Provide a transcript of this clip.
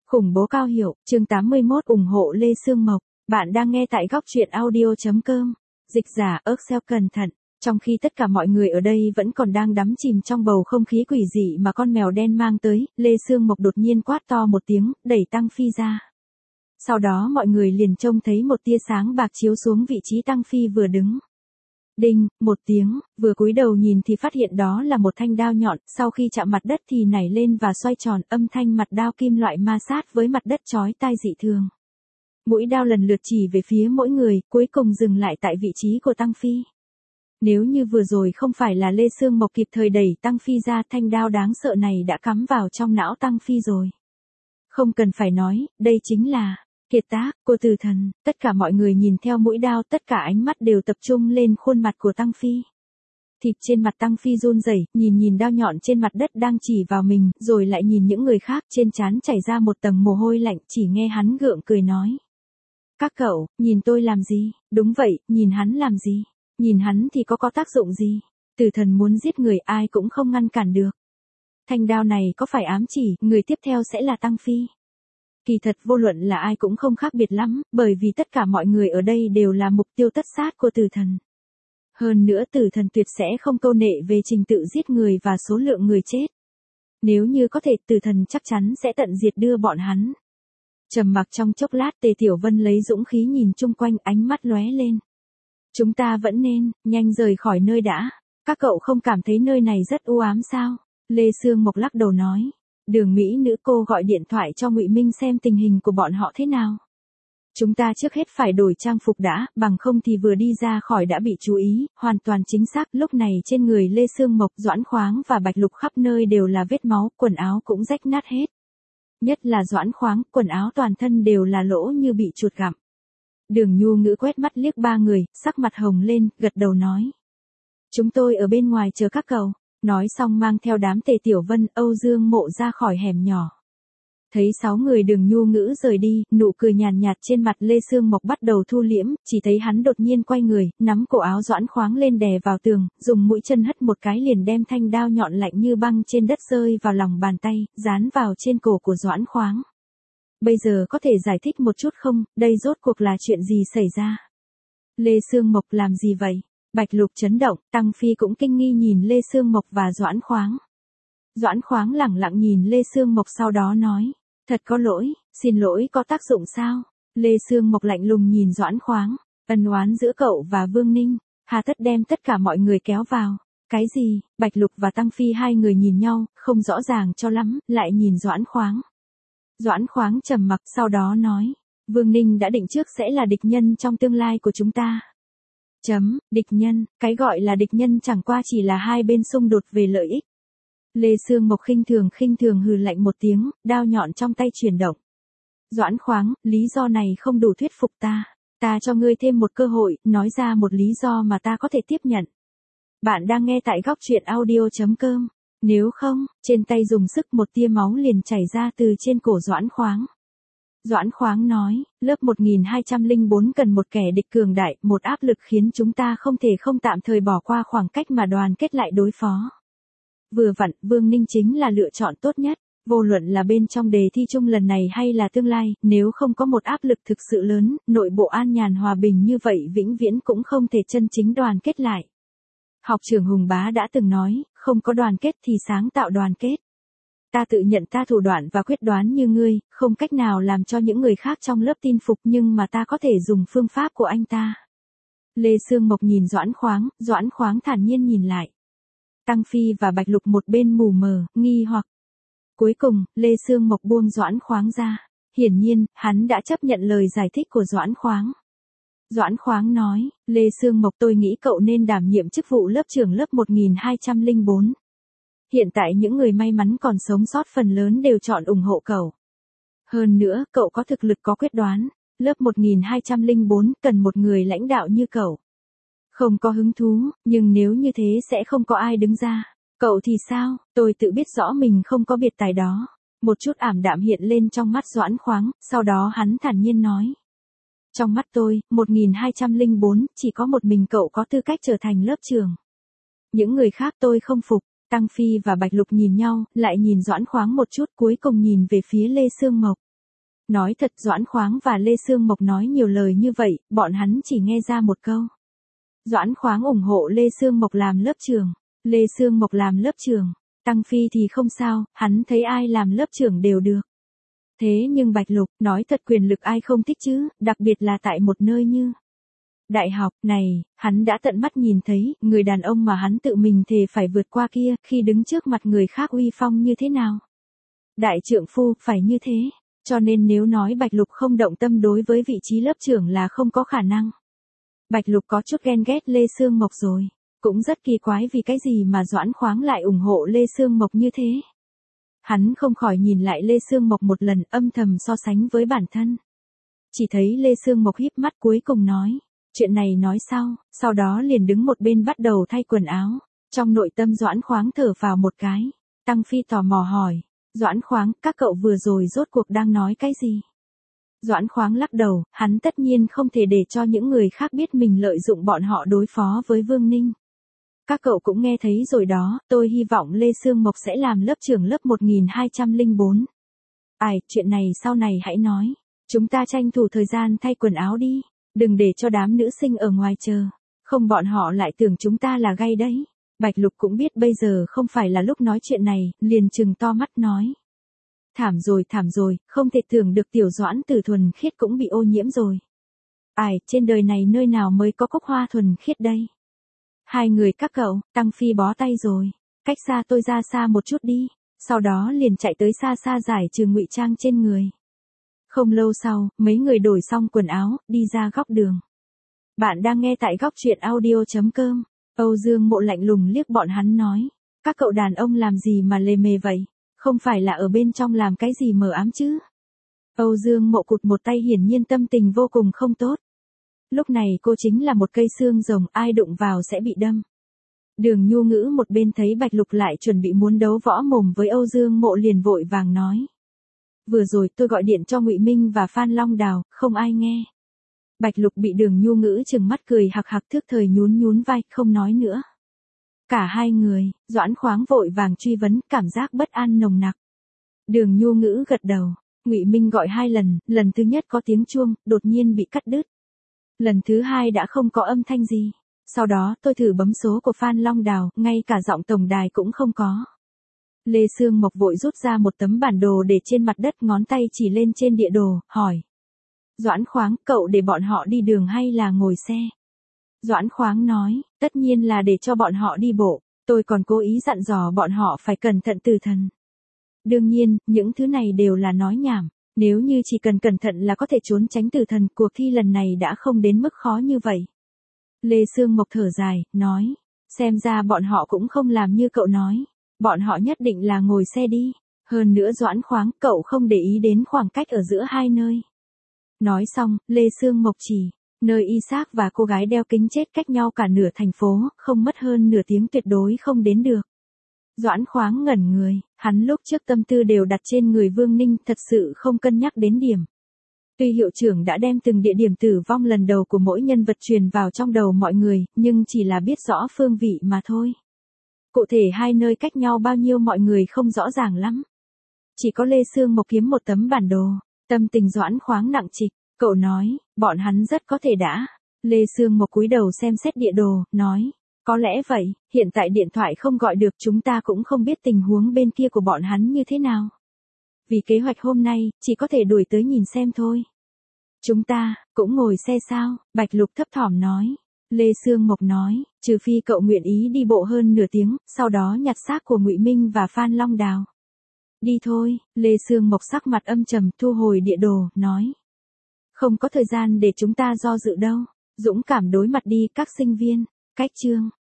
Khủng bố Cao Hiểu, chương 81 ủng hộ Lê Sương Mộc. Bạn đang nghe tại góc truyện audio.com. Dịch giả Excel cẩn thận. Trong khi tất cả mọi người ở đây vẫn còn đang đắm chìm trong bầu không khí quỷ dị mà con mèo đen mang tới, Lê Sương Mộc đột nhiên quát to một tiếng, đẩy Tăng Phi ra. Sau đó mọi người liền trông thấy một tia sáng bạc chiếu xuống vị trí Tăng Phi vừa đứng. Đinh, một tiếng, vừa cúi đầu nhìn thì phát hiện đó là một thanh đao nhọn, sau khi chạm mặt đất thì nảy lên và xoay tròn, âm thanh mặt đao kim loại ma sát với mặt đất chói tai dị thường. Mũi đao lần lượt chỉ về phía mỗi người, cuối cùng dừng lại tại vị trí của Tăng Phi. Nếu như vừa rồi không phải là Lê Sương Mộc kịp thời đẩy Tăng Phi ra, thanh đao đáng sợ này đã cắm vào trong não Tăng Phi rồi. Không cần phải nói, đây chính là kiệt tác của Tử Thần. Tất cả mọi người nhìn theo mũi đao, tất cả ánh mắt đều tập trung lên khuôn mặt của Tăng Phi. Thịt trên mặt Tăng Phi run rẩy, nhìn đao nhọn trên mặt đất đang chỉ vào mình, rồi lại nhìn những người khác, trên trán chảy ra một tầng mồ hôi lạnh, chỉ nghe hắn gượng cười nói. Các cậu, nhìn tôi làm gì? Đúng vậy, nhìn hắn làm gì? Nhìn hắn thì có tác dụng gì? Tử Thần muốn giết người, ai cũng không ngăn cản được. Thanh đao này có phải ám chỉ, người tiếp theo sẽ là Tăng Phi? Kỳ thật vô luận là ai cũng không khác biệt lắm, bởi vì tất cả mọi người ở đây đều là mục tiêu tất sát của Tử Thần. Hơn nữa Tử Thần tuyệt sẽ không câu nệ về trình tự giết người và số lượng người chết. Nếu như có thể, Tử Thần chắc chắn sẽ tận diệt đưa bọn hắn. Trầm mặc trong chốc lát, Tề Tiểu Vân lấy dũng khí nhìn chung quanh, ánh mắt lóe lên. Chúng ta vẫn nên nhanh rời khỏi nơi đã. Các cậu không cảm thấy nơi này rất u ám sao? Lê Sương Mộc lắc đầu nói. Đường Mỹ nữ cô gọi điện thoại cho Ngụy Minh xem tình hình của bọn họ thế nào. Chúng ta trước hết phải đổi trang phục đã, bằng không thì vừa đi ra khỏi đã bị chú ý. Hoàn toàn chính xác, lúc này trên người Lê Sương Mộc, Doãn Khoáng và Bạch Lục khắp nơi đều là vết máu, quần áo cũng rách nát hết. Nhất là Doãn Khoáng, quần áo toàn thân đều là lỗ như bị chuột gặm. Đường Nhu Ngữ quét mắt liếc ba người, sắc mặt hồng lên, gật đầu nói. Chúng tôi ở bên ngoài chờ các cậu. Nói xong mang theo đám Tề Tiểu Vân, Âu Dương Mộ ra khỏi hẻm nhỏ. Thấy 6 người Đường Nhu Ngữ rời đi, nụ cười nhàn nhạt trên mặt Lê Sương Mộc bắt đầu thu liễm, chỉ thấy hắn đột nhiên quay người, nắm cổ áo Doãn Khoáng lên đè vào tường, dùng mũi chân hất một cái liền đem thanh đao nhọn lạnh như băng trên đất rơi vào lòng bàn tay, dán vào trên cổ của Doãn Khoáng. Bây giờ có thể giải thích một chút không, đây rốt cuộc là chuyện gì xảy ra? Lê Sương Mộc làm gì vậy? Bạch Lục chấn động, Tăng Phi cũng kinh nghi nhìn Lê Sương Mộc và Doãn Khoáng. Doãn Khoáng lẳng lặng nhìn Lê Sương Mộc sau đó nói, thật có lỗi, xin lỗi có tác dụng sao? Lê Sương Mộc lạnh lùng nhìn Doãn Khoáng, ân oán giữa cậu và Vương Ninh, hà tất đem tất cả mọi người kéo vào. Cái gì? Bạch Lục và Tăng Phi hai người nhìn nhau, không rõ ràng cho lắm, lại nhìn Doãn Khoáng. Doãn Khoáng trầm mặc sau đó nói, Vương Ninh đã định trước sẽ là địch nhân trong tương lai của chúng ta. Địch nhân, cái gọi là địch nhân chẳng qua chỉ là hai bên xung đột về lợi ích. Lê Sương Mộc khinh thường hừ lạnh một tiếng, đao nhọn trong tay chuyển động. Doãn Khoáng, lý do này không đủ thuyết phục ta. Ta cho ngươi thêm một cơ hội, nói ra một lý do mà ta có thể tiếp nhận. Bạn đang nghe tại góc truyện audio.com. Nếu không, trên tay dùng sức một tia máu liền chảy ra từ trên cổ Doãn Khoáng. Doãn Khoáng nói, lớp 1204 cần một kẻ địch cường đại, một áp lực khiến chúng ta không thể không tạm thời bỏ qua khoảng cách mà đoàn kết lại đối phó. Vừa vặn, Vương Ninh chính là lựa chọn tốt nhất, vô luận là bên trong đề thi chung lần này hay là tương lai, nếu không có một áp lực thực sự lớn, nội bộ an nhàn hòa bình như vậy vĩnh viễn cũng không thể chân chính đoàn kết lại. Học trưởng Hùng Bá đã từng nói, không có đoàn kết thì sáng tạo đoàn kết. Ta tự nhận ta thủ đoạn và quyết đoán như ngươi, không cách nào làm cho những người khác trong lớp tin phục nhưng mà ta có thể dùng phương pháp của anh ta. Lê Sương Mộc nhìn Doãn Khoáng thản nhiên nhìn lại. Tăng Phi và Bạch Lục một bên mù mờ, nghi hoặc. Cuối cùng, Lê Sương Mộc buông Doãn Khoáng ra. Hiển nhiên, hắn đã chấp nhận lời giải thích của Doãn Khoáng. Doãn Khoáng nói, Lê Sương Mộc tôi nghĩ cậu nên đảm nhiệm chức vụ lớp trưởng lớp 1204. Hiện tại những người may mắn còn sống sót phần lớn đều chọn ủng hộ cậu. Hơn nữa, cậu có thực lực có quyết đoán. Lớp 1204 cần một người lãnh đạo như cậu. Không có hứng thú, nhưng nếu như thế sẽ không có ai đứng ra. Cậu thì sao? Tôi tự biết rõ mình không có biệt tài đó. Một chút ảm đạm hiện lên trong mắt Doãn Khoáng, sau đó hắn thản nhiên nói. Trong mắt tôi, 1204, chỉ có một mình cậu có tư cách trở thành lớp trưởng. Những người khác tôi không phục. Tăng Phi và Bạch Lục nhìn nhau, lại nhìn Doãn Khoáng một chút, cuối cùng nhìn về phía Lê Sương Mộc. Nói thật Doãn Khoáng và Lê Sương Mộc nói nhiều lời như vậy, bọn hắn chỉ nghe ra một câu. Doãn Khoáng ủng hộ Lê Sương Mộc làm lớp trưởng, Lê Sương Mộc làm lớp trưởng, Tăng Phi thì không sao, hắn thấy ai làm lớp trưởng đều được. Thế nhưng Bạch Lục, nói thật quyền lực ai không thích chứ, đặc biệt là tại một nơi như đại học này, hắn đã tận mắt nhìn thấy, người đàn ông mà hắn tự mình thề phải vượt qua kia, khi đứng trước mặt người khác uy phong như thế nào. Đại trượng phu, phải như thế, cho nên nếu nói Bạch Lục không động tâm đối với vị trí lớp trưởng là không có khả năng. Bạch Lục có chút ghen ghét Lê Sương Mộc rồi, cũng rất kỳ quái vì cái gì mà Doãn Khoáng lại ủng hộ Lê Sương Mộc như thế. Hắn không khỏi nhìn lại Lê Sương Mộc một lần âm thầm so sánh với bản thân. Chỉ thấy Lê Sương Mộc híp mắt cuối cùng nói, chuyện này nói sau đó liền đứng một bên bắt đầu thay quần áo. Trong nội tâm Doãn Khoáng thở phào một cái, Tăng Phi tò mò hỏi, Doãn Khoáng, các cậu vừa rồi rốt cuộc đang nói cái gì? Doãn Khoáng lắc đầu, hắn tất nhiên không thể để cho những người khác biết mình lợi dụng bọn họ đối phó với Vương Ninh. Các cậu cũng nghe thấy rồi đó, tôi hy vọng Lê Sương Mộc sẽ làm lớp trưởng lớp 1204. Ai, chuyện này sau này hãy nói. Chúng ta tranh thủ thời gian thay quần áo đi, đừng để cho đám nữ sinh ở ngoài chờ. Không bọn họ lại tưởng chúng ta là gay đấy. Bạch Lục cũng biết bây giờ không phải là lúc nói chuyện này, liền trừng to mắt nói. Thảm rồi, không thể tưởng được tiểu Doãn Tử thuần khiết cũng bị ô nhiễm rồi. Ai, trên đời này nơi nào mới có cốc hoa thuần khiết đây? Hai người các cậu, Tăng Phi bó tay rồi, cách xa tôi ra xa một chút đi, sau đó liền chạy tới xa xa giải trừ ngụy trang trên người. Không lâu sau, mấy người đổi xong quần áo, đi ra góc đường. Bạn đang nghe tại góc truyện audio.com, Âu Dương Mộ lạnh lùng liếc bọn hắn nói, các cậu đàn ông làm gì mà lề mề vậy, không phải là ở bên trong làm cái gì mờ ám chứ? Âu Dương Mộ cụt một tay hiển nhiên tâm tình vô cùng không tốt. Lúc này cô chính là một cây xương rồng, ai đụng vào sẽ bị đâm. Đường Nhu Ngữ một bên thấy Bạch Lục lại chuẩn bị muốn đấu võ mồm với Âu Dương Mộ liền vội vàng nói. Vừa rồi tôi gọi điện cho Ngụy Minh và Phan Long Đào, không ai nghe. Bạch Lục bị Đường Nhu Ngữ trừng mắt cười hạc hạc thước thời nhún vai, không nói nữa. Cả hai người, Doãn Khoáng vội vàng truy vấn, cảm giác bất an nồng nặc. Đường Nhu Ngữ gật đầu, Ngụy Minh gọi 2 lần, lần thứ nhất có tiếng chuông, đột nhiên bị cắt đứt. Lần thứ 2 đã không có âm thanh gì. Sau đó tôi thử bấm số của Phan Long Đào, ngay cả giọng tổng đài cũng không có. Lê Sương Mộc vội rút ra một tấm bản đồ để trên mặt đất, ngón tay chỉ lên trên địa đồ, hỏi. Doãn Khoáng, cậu để bọn họ đi đường hay là ngồi xe? Doãn Khoáng nói, tất nhiên là để cho bọn họ đi bộ, tôi còn cố ý dặn dò bọn họ phải cẩn thận tử thần. Đương nhiên, những thứ này đều là nói nhảm. Nếu như chỉ cần cẩn thận là có thể trốn tránh tử thần, cuộc thi lần này đã không đến mức khó như vậy. Lê Sương Mộc thở dài, nói, xem ra bọn họ cũng không làm như cậu nói, bọn họ nhất định là ngồi xe đi, hơn nữa Doãn Khoáng, cậu không để ý đến khoảng cách ở giữa hai nơi. Nói xong, Lê Sương Mộc chỉ, nơi y xác và cô gái đeo kính chết cách nhau cả nửa thành phố, không mất hơn nửa tiếng tuyệt đối không đến được. Doãn Khoáng ngẩn người, hắn lúc trước tâm tư đều đặt trên người Vương Ninh, thật sự không cân nhắc đến điểm. Tuy hiệu trưởng đã đem từng địa điểm tử vong lần đầu của mỗi nhân vật truyền vào trong đầu mọi người, nhưng chỉ là biết rõ phương vị mà thôi. Cụ thể hai nơi cách nhau bao nhiêu mọi người không rõ ràng lắm. Chỉ có Lê Sương Mộc kiếm một tấm bản đồ, tâm tình Doãn Khoáng nặng trịch, cậu nói, bọn hắn rất có thể đã. Lê Sương Mộc cúi đầu xem xét địa đồ, nói. Có lẽ vậy, hiện tại điện thoại không gọi được, chúng ta cũng không biết tình huống bên kia của bọn hắn như thế nào. Vì kế hoạch hôm nay, chỉ có thể đuổi tới nhìn xem thôi. Chúng ta, cũng ngồi xe sao? Bạch Lục thấp thỏm nói. Lê Sương Mộc nói, trừ phi cậu nguyện ý đi bộ hơn nửa tiếng, sau đó nhặt xác của Ngụy Minh và Phan Long Đào. Đi thôi, Lê Sương Mộc sắc mặt âm trầm thu hồi địa đồ, nói. Không có thời gian để chúng ta do dự đâu, dũng cảm đối mặt đi các sinh viên, cách chương.